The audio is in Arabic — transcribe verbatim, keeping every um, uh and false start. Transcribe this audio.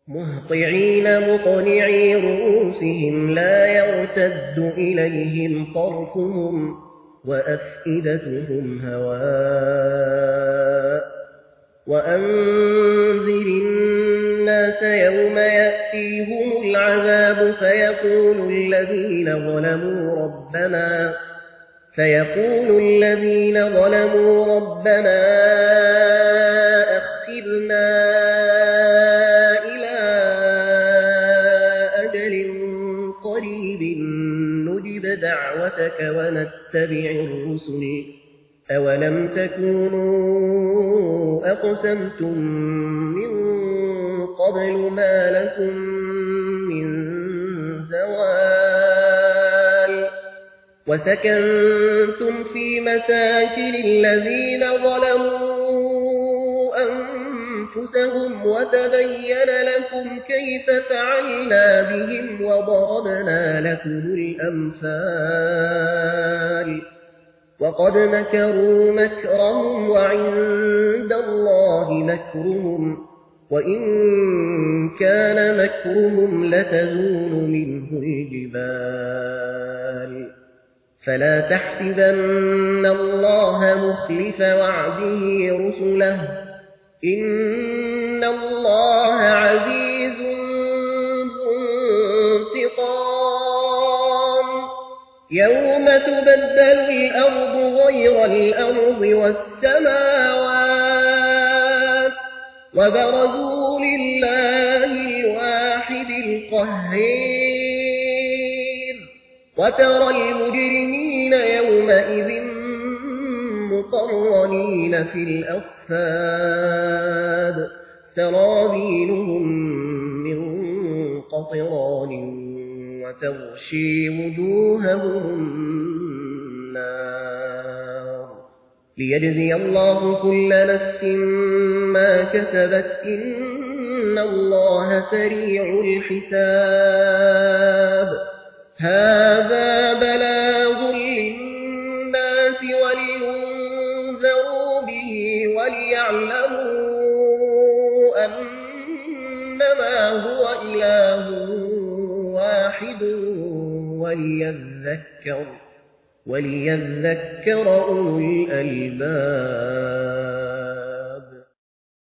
مهطعين مقنعي رؤوسهم لا يرتد إليهم طرفهم وأفئدتهم هواء وأنذر الناس يوم يأتيهم العذاب فيقول الذين ظلموا ربنا فيقول الذين ظلموا ربنا أخرنا إلى أجل قريب نجب دعوتك ونتبع الرسل أولم تكونوا أقسمتم من قبل ما لكم من زوال وسكنتم في مساكن الذين ظلموا أنفسهم وتبين لكم كيف فعلنا بهم وضربنا لكم الأمثال وقد مكروا مكرهم وعند الله مكرهم وإن كان مكرهم لتزول منه الجبال فلا تحسبن الله مخلف وعده رسله إن الله عزيز ذو انتقام يوم تبدل الأرض غير الأرض والسماوات وبرزوا لله الواحد القهار وترى المجرمين يومئذ مقرنين في الأصفاد سرابيلهم من قطران وتغشي وجوههم النار ليجزي الله كل نفس ما كسبت إن الله سريع الحساب هذا بلاغ للناس ولينذروا به وليعلموا أنما هو إله واحد وليذكر وليذكر أولو الألباب